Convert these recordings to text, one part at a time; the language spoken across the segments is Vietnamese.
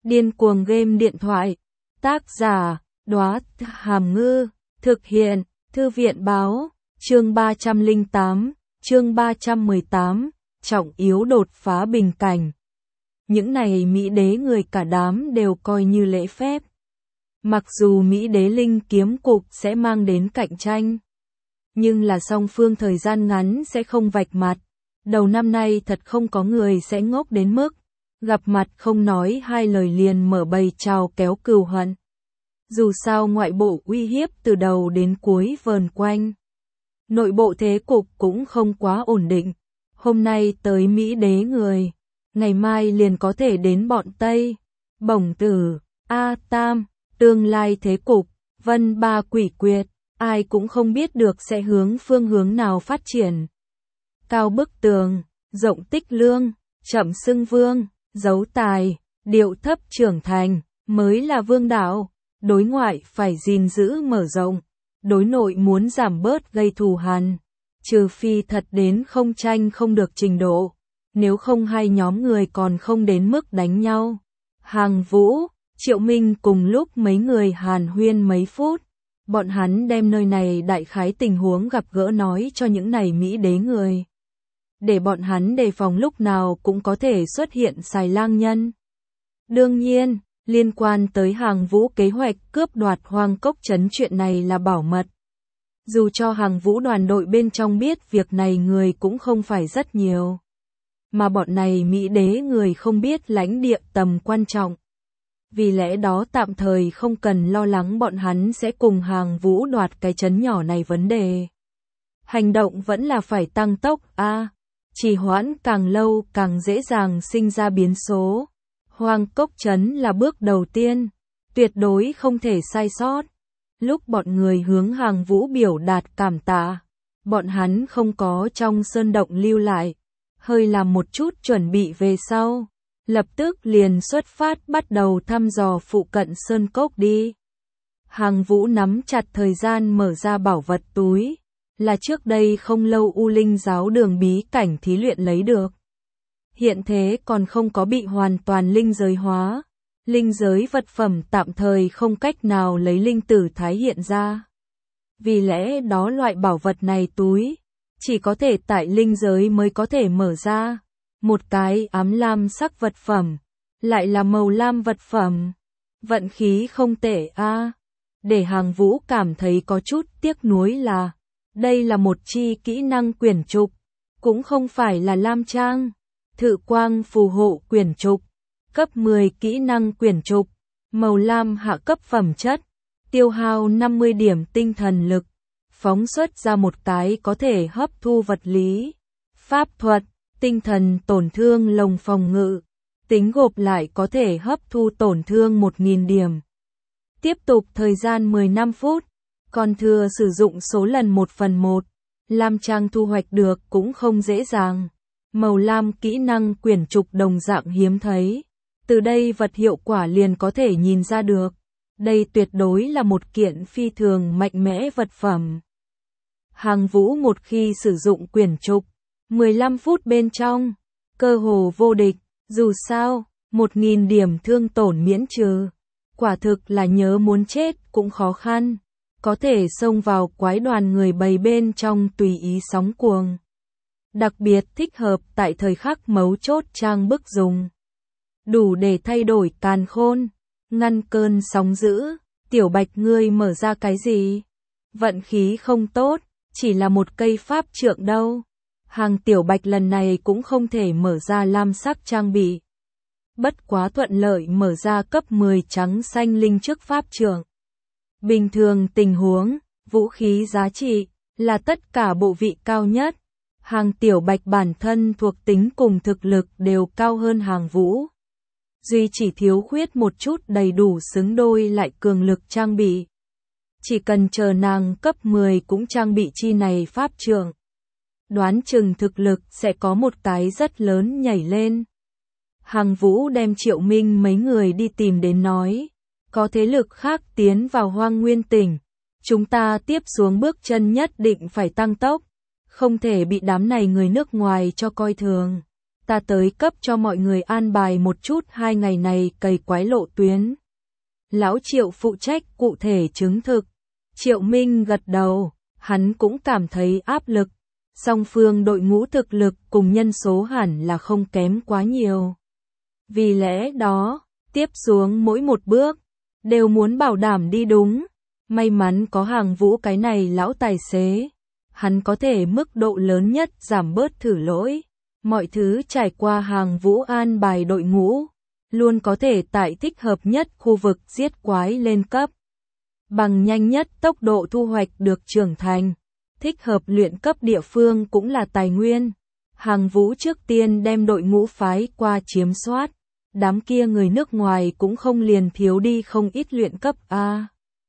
Điên cuồng game điện thoại. Tác giả, Đóa Hàm Ngư. Thực hiện, Thư viện báo. Chương 308, chương 318, trọng yếu đột phá bình cảnh. Những này Mỹ đế người cả đám đều coi như lễ phép. Mặc dù Mỹ đế linh kiếm cục sẽ mang đến cạnh tranh, nhưng là song phương thời gian ngắn sẽ không vạch mặt. Đầu năm nay thật không có người sẽ ngốc đến mức gặp mặt không nói hai lời liền mở bầy chào kéo cừu hận. Dù sao ngoại bộ uy hiếp từ đầu đến cuối vờn quanh, nội bộ thế cục cũng không quá ổn định. Hôm nay tới Mỹ đế người, ngày mai liền có thể đến bọn Tây, Bổng Tử, A Tam, tương lai thế cục, Vân Ba Quỷ Quyệt, ai cũng không biết được sẽ hướng phương hướng nào phát triển. Cao bức tường, rộng tích lương, chậm xưng vương, giấu tài, điệu thấp trưởng thành, mới là vương đạo. Đối ngoại phải gìn giữ mở rộng, đối nội muốn giảm bớt gây thù hằn, trừ phi thật đến không tranh không được trình độ, nếu không hai nhóm người còn không đến mức đánh nhau. Hàng Vũ, Triệu Minh cùng lúc mấy người hàn huyên mấy phút, bọn hắn đem nơi này đại khái tình huống gặp gỡ nói cho những này Mỹ đế người, để bọn hắn đề phòng lúc nào cũng có thể xuất hiện xài lang nhân. Đương nhiên, liên quan tới Hàng Vũ kế hoạch cướp đoạt Hoang Cốc trấn chuyện này là bảo mật. Dù cho Hàng Vũ đoàn đội bên trong biết việc này người cũng không phải rất nhiều. Mà bọn này Mỹ đế người không biết lãnh địa tầm quan trọng. Vì lẽ đó tạm thời không cần lo lắng bọn hắn sẽ cùng Hàng Vũ đoạt cái trấn nhỏ này vấn đề. Hành động vẫn là phải tăng tốc trì hoãn càng lâu càng dễ dàng sinh ra biến số. Hoang Cốc trấn là bước đầu tiên, tuyệt đối không thể sai sót. Lúc bọn người hướng Hàng Vũ biểu đạt cảm tạ, bọn hắn không có trong sơn động lưu lại, hơi làm một chút chuẩn bị về sau, lập tức liền xuất phát bắt đầu thăm dò phụ cận sơn cốc đi. Hàng Vũ nắm chặt thời gian mở ra bảo vật túi, là trước đây không lâu U Linh giáo đường bí cảnh thí luyện lấy được. Hiện thế còn không có bị hoàn toàn linh giới hóa, linh giới vật phẩm tạm thời không cách nào lấy linh tử thái hiện ra. Vì lẽ đó loại bảo vật này túi, chỉ có thể tại linh giới mới có thể mở ra. Một cái ám lam sắc vật phẩm, lại là màu lam vật phẩm. Vận khí không tệ Để Hàng Vũ cảm thấy có chút tiếc nuối là, đây là một chi kỹ năng quyển trục, cũng không phải là lam trang. Thự quang phù hộ quyển trục, cấp 10 kỹ năng quyển trục, màu lam hạ cấp phẩm chất, tiêu hao 50 điểm tinh thần lực, phóng xuất ra một cái có thể hấp thu vật lý, pháp thuật, tinh thần tổn thương lồng phòng ngự, tính gộp lại có thể hấp thu tổn thương 1000 điểm. Tiếp tục thời gian 15 phút, còn thừa sử dụng số lần 1/1, lam trang thu hoạch được cũng không dễ dàng. Màu lam kỹ năng quyển trục đồng dạng hiếm thấy. Từ đây vật hiệu quả liền có thể nhìn ra được. Đây tuyệt đối là một kiện phi thường mạnh mẽ vật phẩm. Hàng Vũ một khi sử dụng quyển trục, 15 phút bên trong, cơ hồ vô địch. Dù sao, 1000 điểm thương tổn miễn trừ. Quả thực là nhớ muốn chết cũng khó khăn. Có thể xông vào quái đoàn người bầy bên trong tùy ý sóng cuồng. Đặc biệt thích hợp tại thời khắc mấu chốt trang bức dùng. Đủ để thay đổi càn khôn, ngăn cơn sóng dữ. Tiểu Bạch ngươi mở ra cái gì? Vận khí không tốt, chỉ là một cây pháp trượng đâu. Hàng Tiểu Bạch lần này cũng không thể mở ra lam sắc trang bị. Bất quá thuận lợi mở ra cấp 10 trắng xanh linh trước pháp trượng. Bình thường tình huống, vũ khí giá trị là tất cả bộ vị cao nhất. Hàng Tiểu Bạch bản thân thuộc tính cùng thực lực đều cao hơn Hàng Vũ. Duy chỉ thiếu khuyết một chút đầy đủ xứng đôi lại cường lực trang bị. Chỉ cần chờ nàng cấp 10 cũng trang bị chi này pháp trượng. Đoán chừng thực lực sẽ có một cái rất lớn nhảy lên. Hàng Vũ đem Triệu Minh mấy người đi tìm đến nói. Có thế lực khác tiến vào Hoang Nguyên tỉnh. Chúng ta tiếp xuống bước chân nhất định phải tăng tốc. Không thể bị đám này người nước ngoài cho coi thường. ta tới cấp cho mọi người an bài một chút 2 ngày này cày quái lộ tuyến. Lão Triệu phụ trách cụ thể chứng thực. Triệu Minh gật đầu, hắn cũng cảm thấy áp lực. Song phương đội ngũ thực lực cùng nhân số hẳn là không kém quá nhiều. Vì lẽ đó, tiếp xuống mỗi một bước, đều muốn bảo đảm đi đúng. May mắn có Hàng Vũ cái này lão tài xế. Hắn có thể mức độ lớn nhất giảm bớt thử lỗi. Mọi thứ trải qua Hàng Vũ an bài đội ngũ, luôn có thể tại thích hợp nhất khu vực giết quái lên cấp. Bằng nhanh nhất tốc độ thu hoạch được trưởng thành. Thích hợp luyện cấp địa phương cũng là tài nguyên. Hàng Vũ trước tiên đem đội ngũ phái qua chiếm soát. Đám kia người nước ngoài cũng không liền thiếu đi không ít luyện cấp a.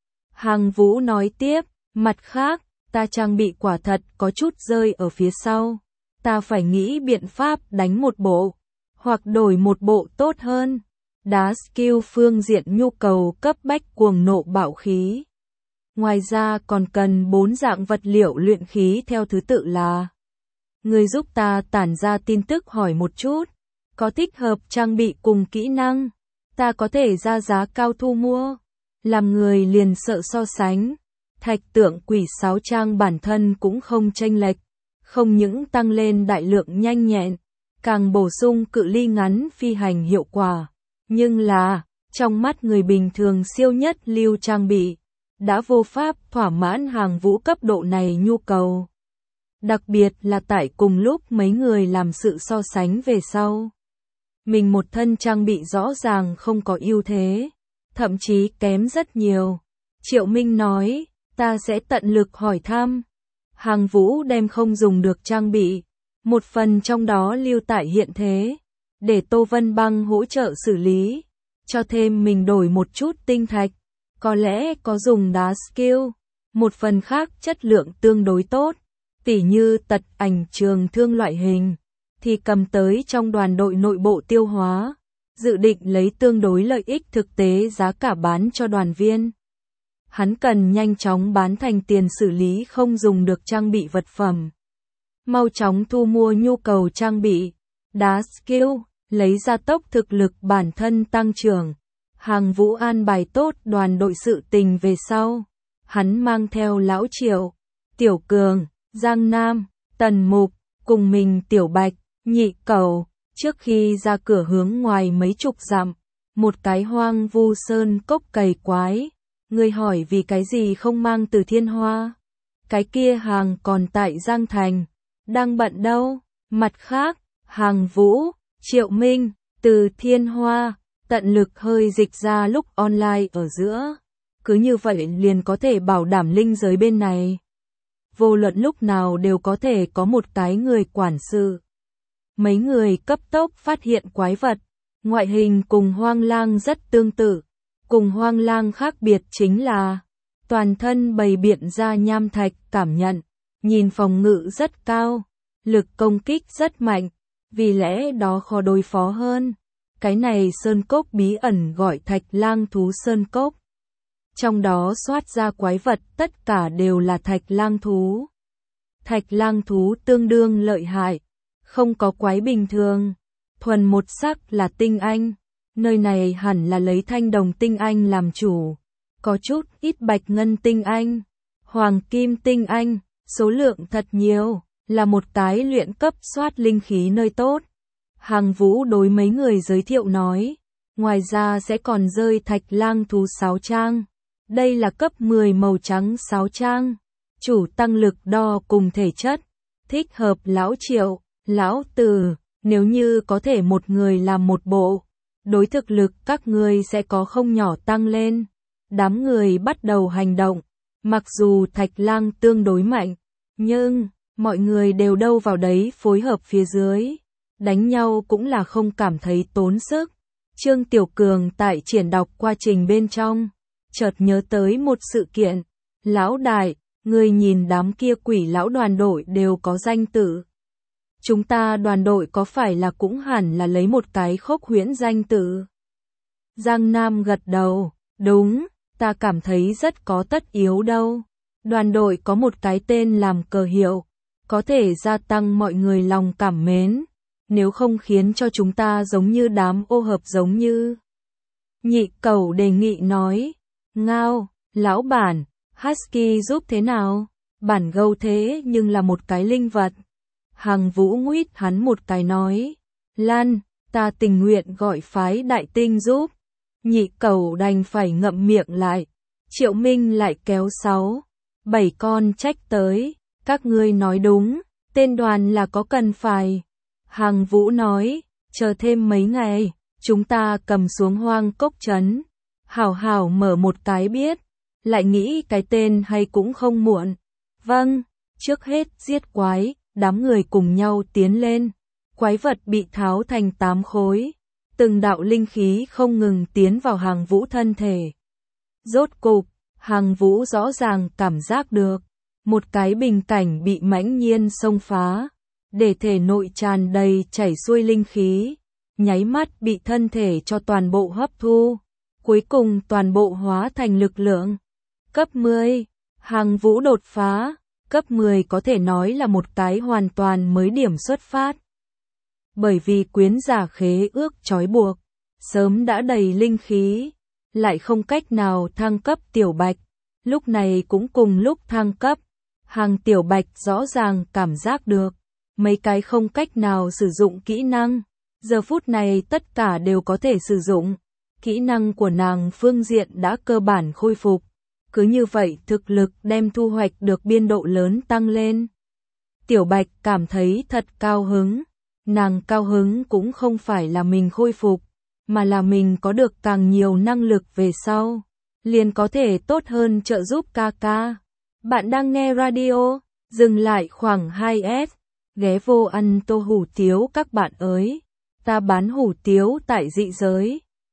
Hàng Vũ nói tiếp, mặt khác, ta trang bị quả thật có chút rơi ở phía sau. Ta phải nghĩ biện pháp đánh một bộ, hoặc đổi một bộ tốt hơn. Đá skill phương diện nhu cầu cấp bách cuồng nộ bạo khí. Ngoài ra còn cần 4 dạng vật liệu luyện khí theo thứ tự là. Người giúp ta tản ra tin tức hỏi một chút, có thích hợp trang bị cùng kỹ năng, ta có thể ra giá cao thu mua. Làm người liền sợ so sánh, thạch tượng quỷ sáo trang bản thân cũng không chênh lệch, không những tăng lên đại lượng nhanh nhẹn, càng bổ sung cự ly ngắn phi hành hiệu quả, nhưng là, trong mắt người bình thường siêu nhất lưu trang bị, đã vô pháp thỏa mãn Hàng Vũ cấp độ này nhu cầu. Đặc biệt là tại cùng lúc mấy người làm sự so sánh về sau. Mình một thân trang bị rõ ràng không có ưu thế, thậm chí kém rất nhiều. Triệu Minh nói, ta sẽ tận lực hỏi thăm. Hàng Vũ đem không dùng được trang bị, một phần trong đó lưu tại hiện thế, để Tô Vân Băng hỗ trợ xử lý, cho thêm mình đổi một chút tinh thạch, có lẽ có dùng đá skill, một phần khác chất lượng tương đối tốt, tỉ như tật ảnh trường thương loại hình, thì cầm tới trong đoàn đội nội bộ tiêu hóa, dự định lấy tương đối lợi ích thực tế giá cả bán cho đoàn viên. Hắn cần nhanh chóng bán thành tiền xử lý không dùng được trang bị vật phẩm. Mau chóng thu mua nhu cầu trang bị, đá skill, lấy ra tốc thực lực bản thân tăng trưởng. Hàng Vũ an bài tốt đoàn đội sự tình về sau. Hắn mang theo Lão Triệu, Tiểu Cường, Giang Nam, Tần Mục, cùng mình Tiểu Bạch, Nhị Cẩu, trước khi ra cửa hướng ngoài mấy chục dặm, một cái hoang vu sơn cốc cày quái. Người hỏi vì cái gì không mang từ Thiên Hoa? Cái kia hàng còn tại Giang Thành, đang bận đâu? Mặt khác, Hàng Vũ, Triệu Minh, từ Thiên Hoa, tận lực hơi dịch ra lúc online ở giữa. Cứ như vậy liền có thể bảo đảm linh giới bên này. Vô luận lúc nào đều có thể có một cái người quản sự. Mấy người cấp tốc phát hiện quái vật, ngoại hình cùng hoang lang rất tương tự. Cùng hoang lang khác biệt chính là toàn thân bày biện ra nham thạch cảm nhận, nhìn phòng ngự rất cao, lực công kích rất mạnh, vì lẽ đó khó đối phó hơn. Cái này sơn cốc bí ẩn gọi thạch lang thú sơn cốc. Trong đó soát ra quái vật tất cả đều là thạch lang thú. Thạch lang thú tương đương lợi hại, không có quái bình thường, thuần một sắc là tinh anh. Nơi này hẳn là lấy thanh đồng tinh anh làm chủ, có chút ít bạch ngân tinh anh, hoàng kim tinh anh, số lượng thật nhiều, là một cái luyện cấp soát linh khí nơi tốt. Hàng Vũ đối mấy người giới thiệu nói, ngoài ra sẽ còn rơi thạch lang thú sáo trang, đây là cấp 10 màu trắng sáo trang, chủ tăng lực đo cùng thể chất, thích hợp Lão Triệu, Lão Từ, nếu như có thể một người làm một bộ. Đối thực lực các ngươi sẽ có không nhỏ tăng lên. Đám người bắt đầu hành động. Mặc dù Thạch Lang tương đối mạnh, nhưng mọi người đều đâu vào đấy phối hợp phía dưới. Đánh nhau cũng là không cảm thấy tốn sức. Trương Tiểu Cường tại triển đọc quá trình bên trong, chợt nhớ tới một sự kiện. Lão đại, người nhìn đám kia quỷ lão đoàn đội đều có danh tự. Chúng ta đoàn đội có phải là cũng hẳn là lấy một cái khốc huyễn danh tự? Giang Nam gật đầu, đúng, ta cảm thấy rất có tất yếu đâu. Đoàn đội có một cái tên làm cờ hiệu, có thể gia tăng mọi người lòng cảm mến. nếu không khiến cho chúng ta giống như đám ô hợp giống như. Nhị Cẩu đề nghị nói, ngao, lão bản, Husky giúp thế nào? Bản gâu thế nhưng là một cái linh vật. Hàng Vũ nguýt hắn một cái nói, Lan, ta tình nguyện gọi phái đại tinh giúp. Nhị Cẩu đành phải ngậm miệng lại. Triệu Minh lại kéo 6-7 con trách tới, các ngươi nói đúng, tên đoàn là có cần phải. Hàng Vũ nói, chờ thêm mấy ngày, chúng ta cầm xuống Hoang Cốc Trấn, hảo hảo mở một cái biết, lại nghĩ cái tên hay cũng không muộn. Vâng, trước hết giết quái, đám người cùng nhau tiến lên. Quái vật bị tháo thành 8 khối, từng đạo linh khí không ngừng tiến vào Hàng Vũ thân thể. Rốt cục, Hàng Vũ rõ ràng cảm giác được, một cái bình cảnh bị mãnh nhiên xông phá, để thể nội tràn đầy chảy xuôi linh khí, nháy mắt bị thân thể cho toàn bộ hấp thu, cuối cùng toàn bộ hóa thành lực lượng. Cấp 10, Hàng Vũ đột phá, cấp 10 có thể nói là một cái hoàn toàn mới điểm xuất phát. Bởi vì quyến giả khế ước trói buộc, sớm đã đầy linh khí, lại không cách nào thăng cấp Tiểu Bạch, lúc này cũng cùng lúc thăng cấp. Hàng Tiểu Bạch rõ ràng cảm giác được, mấy cái không cách nào sử dụng kỹ năng, giờ phút này tất cả đều có thể sử dụng. Kỹ năng của nàng phương diện đã cơ bản khôi phục, cứ như vậy thực lực đem thu hoạch được biên độ lớn tăng lên. Tiểu Bạch cảm thấy thật cao hứng, nàng cao hứng cũng không phải là mình khôi phục, mà là mình có được càng nhiều năng lực về sau, liền có thể tốt hơn trợ giúp ca ca. Bạn đang nghe radio, dừng lại khoảng 2S, ghé vô ăn tô hủ tiếu các bạn ơi, ta bán hủ tiếu tại dị giới.